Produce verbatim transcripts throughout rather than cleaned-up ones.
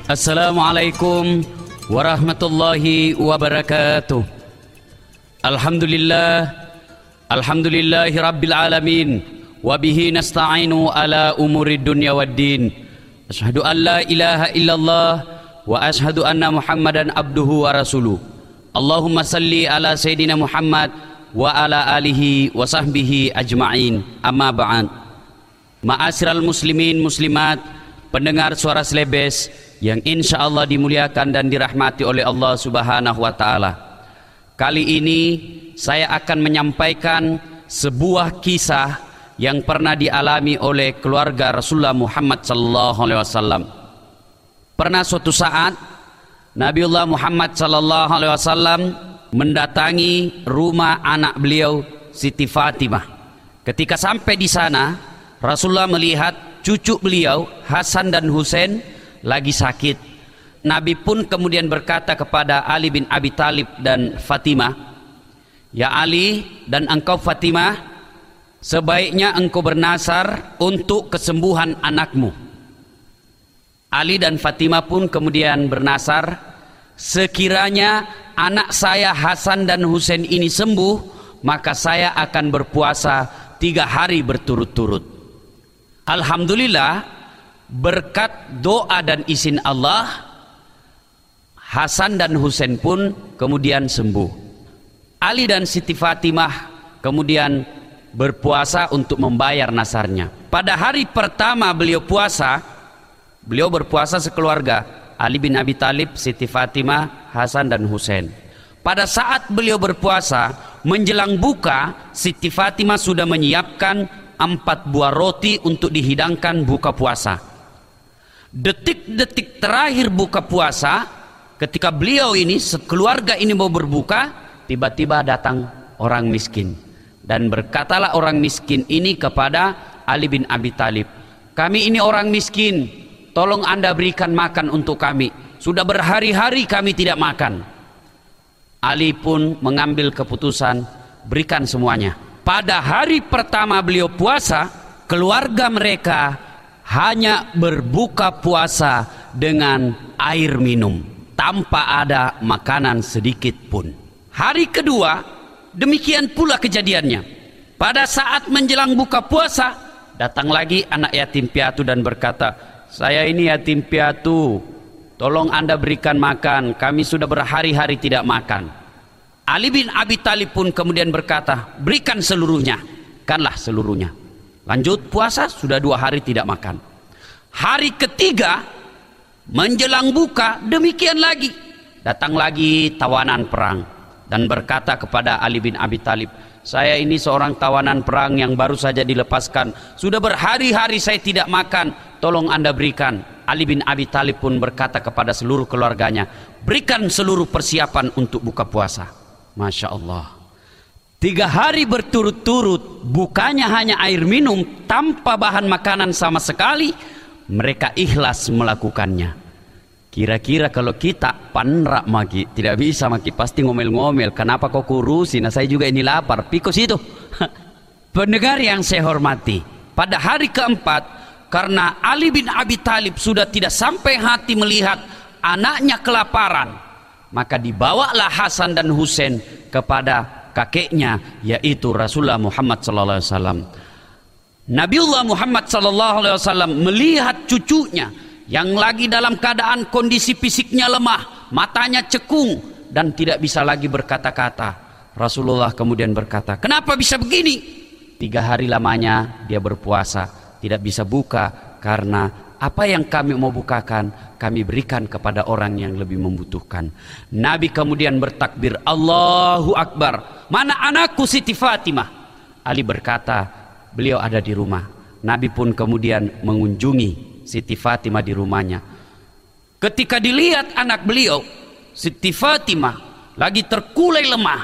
Assalamualaikum warahmatullahi wabarakatuh. Alhamdulillah, alhamdulillahi rabbil alamin, wabihi nasta'inu ala umuri dunya waddin. Asyhadu an la ilaha illallah wa asyhadu anna muhammadan abduhu wa rasuluh. Allahumma salli ala sayyidina Muhammad wa ala alihi wa sahbihi ajma'in. Amma ba'an. Ma'asyiral muslimin muslimat, pendengar suara Slebes yang insya Allah dimuliakan dan dirahmati oleh Allah subhanahu wa ta'ala. Kali ini saya akan menyampaikan sebuah kisah yang pernah dialami oleh keluarga Rasulullah Muhammad sallallahu alaihi wasallam. Pernah suatu saat Nabiullah Muhammad sallallahu alaihi wasallam mendatangi rumah anak beliau Siti Fatimah. Ketika sampai di sana, Rasulullah melihat cucu beliau Hasan dan Husain lagi sakit. Nabi pun kemudian berkata kepada Ali bin Abi Thalib dan Fatimah, "Ya Ali dan engkau Fatimah, sebaiknya engkau bernasar untuk kesembuhan anakmu." Ali dan Fatimah pun kemudian bernasar, "Sekiranya anak saya Hasan dan Husain ini sembuh, maka saya akan berpuasa tiga hari berturut-turut." Alhamdulillah, berkat doa dan izin Allah, Hasan dan Husain pun kemudian sembuh. Ali dan Siti Fatimah kemudian berpuasa untuk membayar nasarnya. Pada hari pertama beliau puasa, beliau berpuasa sekeluarga, Ali bin Abi Thalib, Siti Fatimah, Hasan dan Husain. Pada saat beliau berpuasa menjelang buka, Siti Fatimah sudah menyiapkan empat buah roti untuk dihidangkan buka puasa. Detik-detik terakhir buka puasa, ketika beliau ini sekeluarga ini mau berbuka, tiba-tiba datang orang miskin, dan berkatalah orang miskin ini kepada Ali bin Abi Thalib, "Kami ini orang miskin, tolong Anda berikan makan untuk kami. Sudah berhari-hari kami tidak makan." Ali pun mengambil keputusan, berikan semuanya. Pada hari pertama beliau puasa, keluarga mereka hanya berbuka puasa dengan air minum, tanpa ada makanan sedikit pun. Hari kedua demikian pula kejadiannya. Pada saat menjelang buka puasa, datang lagi anak yatim piatu dan berkata, "Saya ini yatim piatu, tolong Anda berikan makan, kami sudah berhari-hari tidak makan." Ali bin Abi Thalib pun kemudian berkata, "Berikan seluruhnya." Kanlah seluruhnya. Lanjut puasa, sudah dua hari tidak makan. Hari ketiga menjelang buka, demikian lagi. Datang lagi tawanan perang dan berkata kepada Ali bin Abi Thalib, "Saya ini seorang tawanan perang yang baru saja dilepaskan. Sudah berhari-hari saya tidak makan, tolong Anda berikan." Ali bin Abi Thalib pun berkata kepada seluruh keluarganya, "Berikan seluruh persiapan untuk buka puasa." Masya Allah, tiga hari berturut-turut bukanya hanya air minum tanpa bahan makanan sama sekali. Mereka ikhlas melakukannya. Kira-kira kalau kita panrak maki, tidak bisa maki, pasti ngomel-ngomel, "Kenapa kau kurusin? Nah, saya juga ini lapar." Pikos itu. Pendengar yang saya hormati, pada hari keempat, karena Ali bin Abi Thalib sudah tidak sampai hati melihat anaknya kelaparan, maka dibawalah Hasan dan Husain kepada kakeknya, yaitu Rasulullah Muhammad sallallahu alaihi wasallam. Nabiullah Muhammad sallallahu alaihi wasallam melihat cucunya yang lagi dalam keadaan kondisi fisiknya lemah, matanya cekung dan tidak bisa lagi berkata-kata. Rasulullah kemudian berkata, "Kenapa bisa begini?" Tiga hari lamanya dia berpuasa, tidak bisa buka karena apa yang kami mau bukakan, kami berikan kepada orang yang lebih membutuhkan. Nabi kemudian bertakbir, "Allahu Akbar. Mana anakku Siti Fatimah?" Ali berkata, "Beliau ada di rumah." Nabi pun kemudian mengunjungi Siti Fatimah di rumahnya. Ketika dilihat anak beliau, Siti Fatimah lagi terkulai lemah,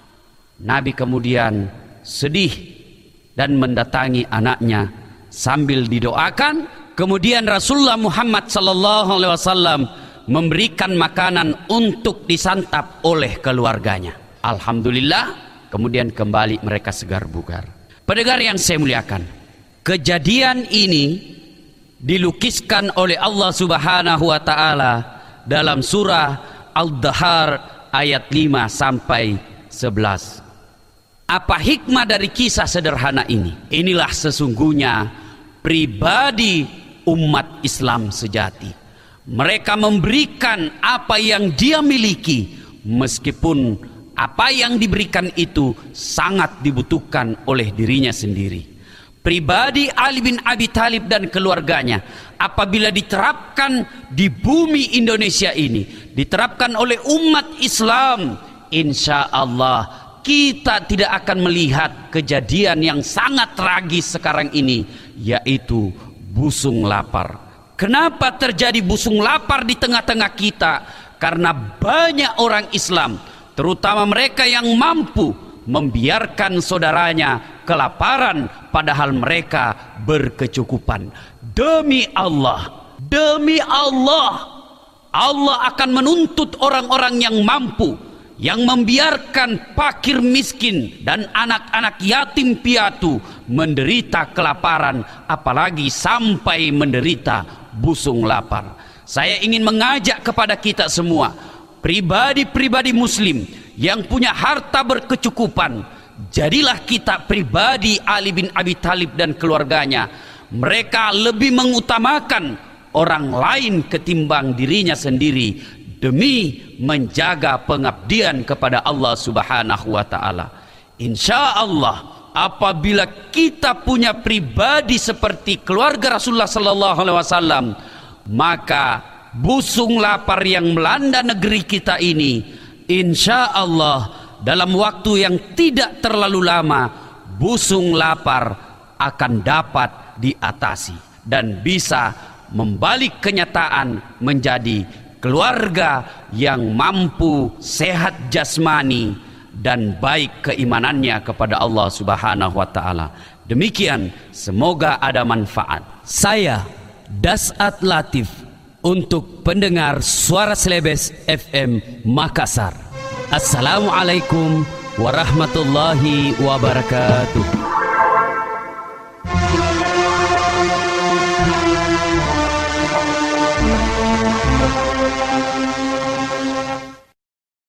Nabi kemudian sedih dan mendatangi anaknya sambil didoakan. Kemudian Rasulullah Muhammad sallallahu alaihi wasallam memberikan makanan untuk disantap oleh keluarganya. Alhamdulillah, kemudian kembali mereka segar bugar. Pendengar yang saya muliakan, kejadian ini dilukiskan oleh Allah Subhanahu wa taala dalam surah Al-Dahar ayat lima sampai sebelas. Apa hikmah dari kisah sederhana ini? Inilah sesungguhnya pribadi umat Islam sejati. Mereka memberikan apa yang dia miliki, meskipun apa yang diberikan itu sangat dibutuhkan oleh dirinya sendiri. Pribadi Ali bin Abi Thalib dan keluarganya, apabila diterapkan di bumi Indonesia ini, diterapkan oleh umat Islam, insya Allah kita tidak akan melihat kejadian yang sangat tragis sekarang ini, yaitu busung lapar. Kenapa terjadi busung lapar di tengah-tengah kita? Karena banyak orang Islam, terutama mereka yang mampu, membiarkan saudaranya kelaparan padahal mereka berkecukupan. Demi Allah, demi Allah, Allah akan menuntut orang-orang yang mampu, yang membiarkan fakir miskin dan anak-anak yatim piatu menderita kelaparan, apalagi sampai menderita busung lapar. Saya ingin mengajak kepada kita semua, pribadi-pribadi muslim yang punya harta berkecukupan, jadilah kita pribadi Ali bin Abi Thalib dan keluarganya. Mereka lebih mengutamakan orang lain ketimbang dirinya sendiri demi menjaga pengabdian kepada Allah Subhanahu wa taala. Insya Allah apabila kita punya pribadi seperti keluarga Rasulullah sallallahu alaihi wasallam, maka busung lapar yang melanda negeri kita ini, insya Allah dalam waktu yang tidak terlalu lama, busung lapar akan dapat diatasi dan bisa membalik kenyataan menjadi keluarga yang mampu, sehat jasmani dan baik keimanannya kepada Allah Subhanahu wa taala. Demikian, semoga ada manfaat. Saya Dasat Latif untuk pendengar Suara Celebes F M Makassar. Assalamualaikum warahmatullahi wabarakatuh.